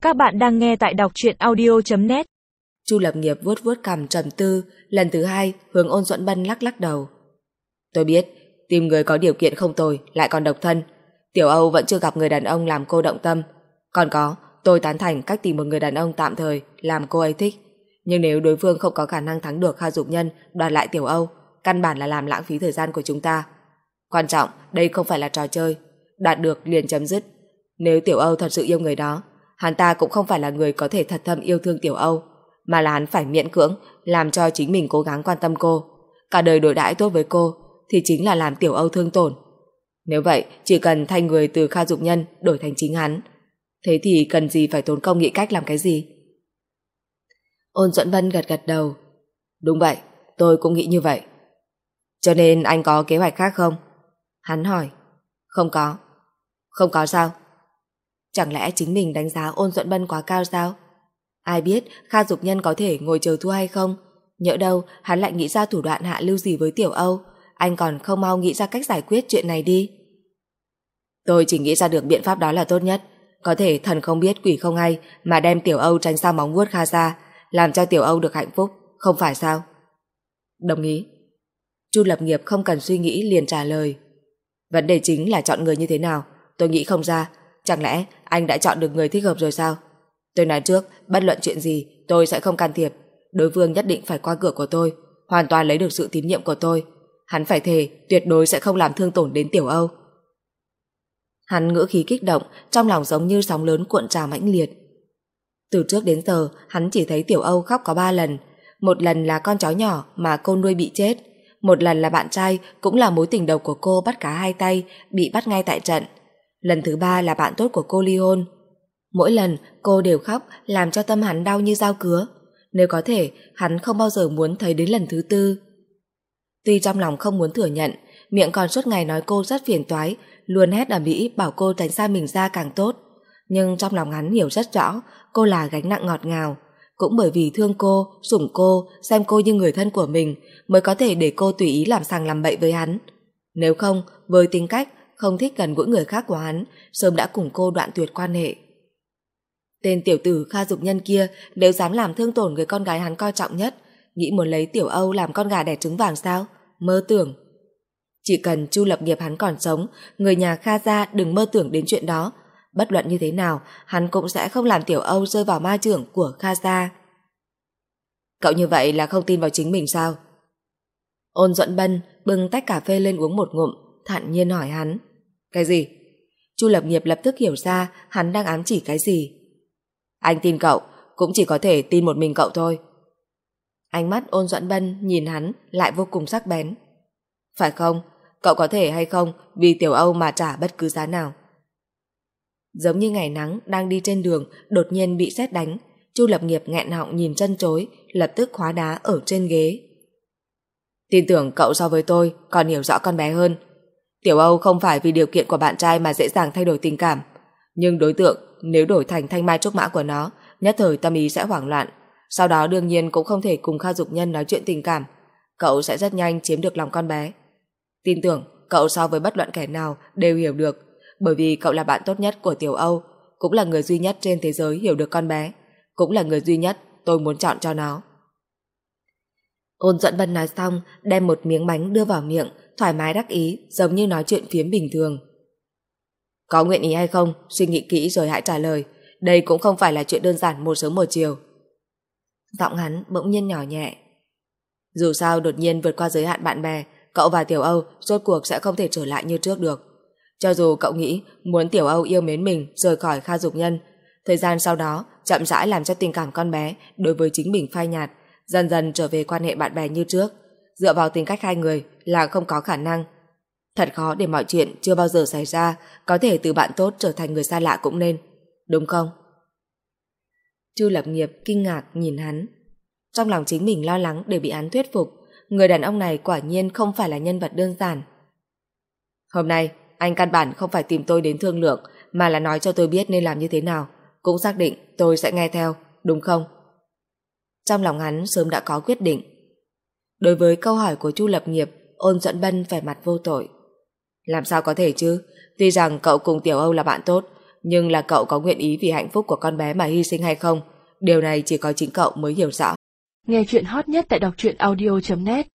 Các bạn đang nghe tại đọc truyện audio.net. Chu Lập Nghiệp vuốt vuốt cằm trầm tư, lần thứ hai hướng Ôn Duẫn Bân lắc lắc đầu. Tôi biết, tìm người có điều kiện không tồi, lại còn độc thân. Tiểu Âu vẫn chưa gặp người đàn ông làm cô động tâm. Còn có, tôi tán thành cách tìm một người đàn ông tạm thời làm cô ấy thích. Nhưng nếu đối phương không có khả năng thắng được Kha Dục Nhân đoạt lại Tiểu Âu, căn bản là làm lãng phí thời gian của chúng ta. Quan trọng, đây không phải là trò chơi. Đạt được liền chấm dứt. Nếu Tiểu Âu thật sự yêu người đó, hắn ta cũng không phải là người có thể thật thâm yêu thương Tiểu Âu, mà là hắn phải miễn cưỡng làm cho chính mình cố gắng quan tâm cô. Cả đời đối đãi tốt với cô thì chính là làm Tiểu Âu thương tổn. Nếu vậy, chỉ cần thay người từ Kha Dục Nhân đổi thành chính hắn. Thế thì cần gì phải tốn công nghĩ cách làm cái gì? Ôn Duẫn Bân gật gật đầu. Đúng vậy, tôi cũng nghĩ như vậy. Cho nên anh có kế hoạch khác không? Hắn hỏi. Không có. Không có sao? Chẳng lẽ chính mình đánh giá Ôn Duẫn Bân quá cao sao? Ai biết Kha Dục Nhân có thể ngồi chờ thua hay không? Nhỡ đâu hắn lại nghĩ ra thủ đoạn hạ lưu gì với Tiểu Âu. Anh còn không mau nghĩ ra cách giải quyết chuyện này đi. Tôi chỉ nghĩ ra được biện pháp đó là tốt nhất. Có thể thần không biết quỷ không hay mà đem Tiểu Âu tránh xa móng vuốt Kha ra, làm cho Tiểu Âu được hạnh phúc, không phải sao? Đồng ý. Chu Lập Nghiệp không cần suy nghĩ liền trả lời. Vấn đề chính là chọn người như thế nào. Tôi nghĩ không ra. Chẳng lẽ anh đã chọn được người thích hợp rồi sao? Tôi nói trước, bất luận chuyện gì tôi sẽ không can thiệp. Đối phương nhất định phải qua cửa của tôi, hoàn toàn lấy được sự tín nhiệm của tôi. Hắn phải thề tuyệt đối sẽ không làm thương tổn đến Tiểu Âu. Hắn ngữ khí kích động, trong lòng giống như sóng lớn cuộn trào mãnh liệt. Từ trước đến giờ hắn chỉ thấy Tiểu Âu khóc có 3 lần. Một lần là con chó nhỏ mà cô nuôi bị chết, một lần là bạn trai cũng là mối tình đầu của cô bắt cá hai tay bị bắt ngay tại trận, lần thứ 3 là bạn tốt của cô ly hôn. Mỗi lần cô đều khóc làm cho tâm hắn đau như dao cứa. Nếu có thể hắn không bao giờ muốn thấy đến lần thứ 4. Tuy trong lòng không muốn thừa nhận, miệng còn suốt ngày nói cô rất phiền toái, luôn hét ầm ĩ bảo cô tránh xa mình ra càng tốt. Nhưng trong lòng hắn hiểu rất rõ cô là gánh nặng ngọt ngào. Cũng bởi vì thương cô, sủng cô, xem cô như người thân của mình mới có thể để cô tùy ý làm sằng làm bậy với hắn. Nếu không, với tính cách không thích gần gũi người khác của hắn, sớm đã cùng cô đoạn tuyệt quan hệ. Tên tiểu tử Kha Dục Nhân kia nếu dám làm thương tổn người con gái hắn coi trọng nhất, nghĩ muốn lấy Tiểu Âu làm con gà đẻ trứng vàng sao? Mơ tưởng. Chỉ cần Chu Lập Nghiệp hắn còn sống, người nhà Kha gia đừng mơ tưởng đến chuyện đó. Bất luận như thế nào, hắn cũng sẽ không làm Tiểu Âu rơi vào ma chưởng của Kha gia. Cậu như vậy là không tin vào chính mình sao? Ôn Duẫn Bân bưng tách cà phê lên uống một ngụm, thản nhiên hỏi hắn. Cái gì? Chu Lập Nghiệp lập tức hiểu ra hắn đang ám chỉ cái gì. Anh tin cậu, cũng chỉ có thể tin một mình cậu thôi. Ánh mắt Ôn Duẫn Bân nhìn hắn lại vô cùng sắc bén. Phải không? Cậu có thể hay không vì Tiểu Âu mà trả bất cứ giá nào? Giống như ngày nắng đang đi trên đường đột nhiên bị sét đánh, Chu Lập Nghiệp nghẹn họng nhìn chân chối, lập tức hóa đá ở trên ghế. Tin tưởng cậu so với tôi còn hiểu rõ con bé hơn. Tiểu Âu không phải vì điều kiện của bạn trai mà dễ dàng thay đổi tình cảm, nhưng đối tượng nếu đổi thành thanh mai trúc mã của nó, nhất thời tâm ý sẽ hoảng loạn, sau đó đương nhiên cũng không thể cùng Kha Dục Nhân nói chuyện tình cảm. Cậu sẽ rất nhanh chiếm được lòng con bé. Tin tưởng cậu so với bất luận kẻ nào đều hiểu được, bởi vì cậu là bạn tốt nhất của Tiểu Âu, cũng là người duy nhất trên thế giới hiểu được con bé, cũng là người duy nhất tôi muốn chọn cho nó. Ôn Duẫn Bân nói xong, đem một miếng bánh đưa vào miệng, thoải mái đắc ý, giống như nói chuyện phiếm bình thường. Có nguyện ý hay không, suy nghĩ kỹ rồi hãy trả lời. Đây cũng không phải là chuyện đơn giản một sớm một chiều. Giọng hắn bỗng nhiên nhỏ nhẹ. Dù sao đột nhiên vượt qua giới hạn bạn bè, cậu và Tiểu Âu rốt cuộc sẽ không thể trở lại như trước được. Cho dù cậu nghĩ muốn Tiểu Âu yêu mến mình rời khỏi Kha Dục Nhân, thời gian sau đó chậm rãi làm cho tình cảm con bé đối với chính mình phai nhạt, dần dần trở về quan hệ bạn bè như trước, dựa vào tính cách hai người là không có khả năng. Thật khó để mọi chuyện chưa bao giờ xảy ra có thể từ bạn tốt trở thành người xa lạ cũng nên, đúng không? Chu Lập Nghiệp kinh ngạc nhìn hắn. Trong lòng chính mình lo lắng để bị hắn thuyết phục, người đàn ông này quả nhiên không phải là nhân vật đơn giản. Hôm nay anh căn bản không phải tìm tôi đến thương lượng, mà là nói cho tôi biết nên làm như thế nào, cũng xác định tôi sẽ nghe theo, đúng không? Trong lòng hắn sớm đã có quyết định. Đối với câu hỏi của Chu Lập Nghiệp, Ôn Duẫn Bân vẻ mặt vô tội. Làm sao có thể chứ? Tuy rằng cậu cùng Tiểu Âu là bạn tốt, Nhưng là cậu có nguyện ý vì hạnh phúc của con bé mà hy sinh hay không, điều này chỉ có chính cậu mới hiểu rõ. Nghe chuyện hot nhất tại đọc truyện audio.net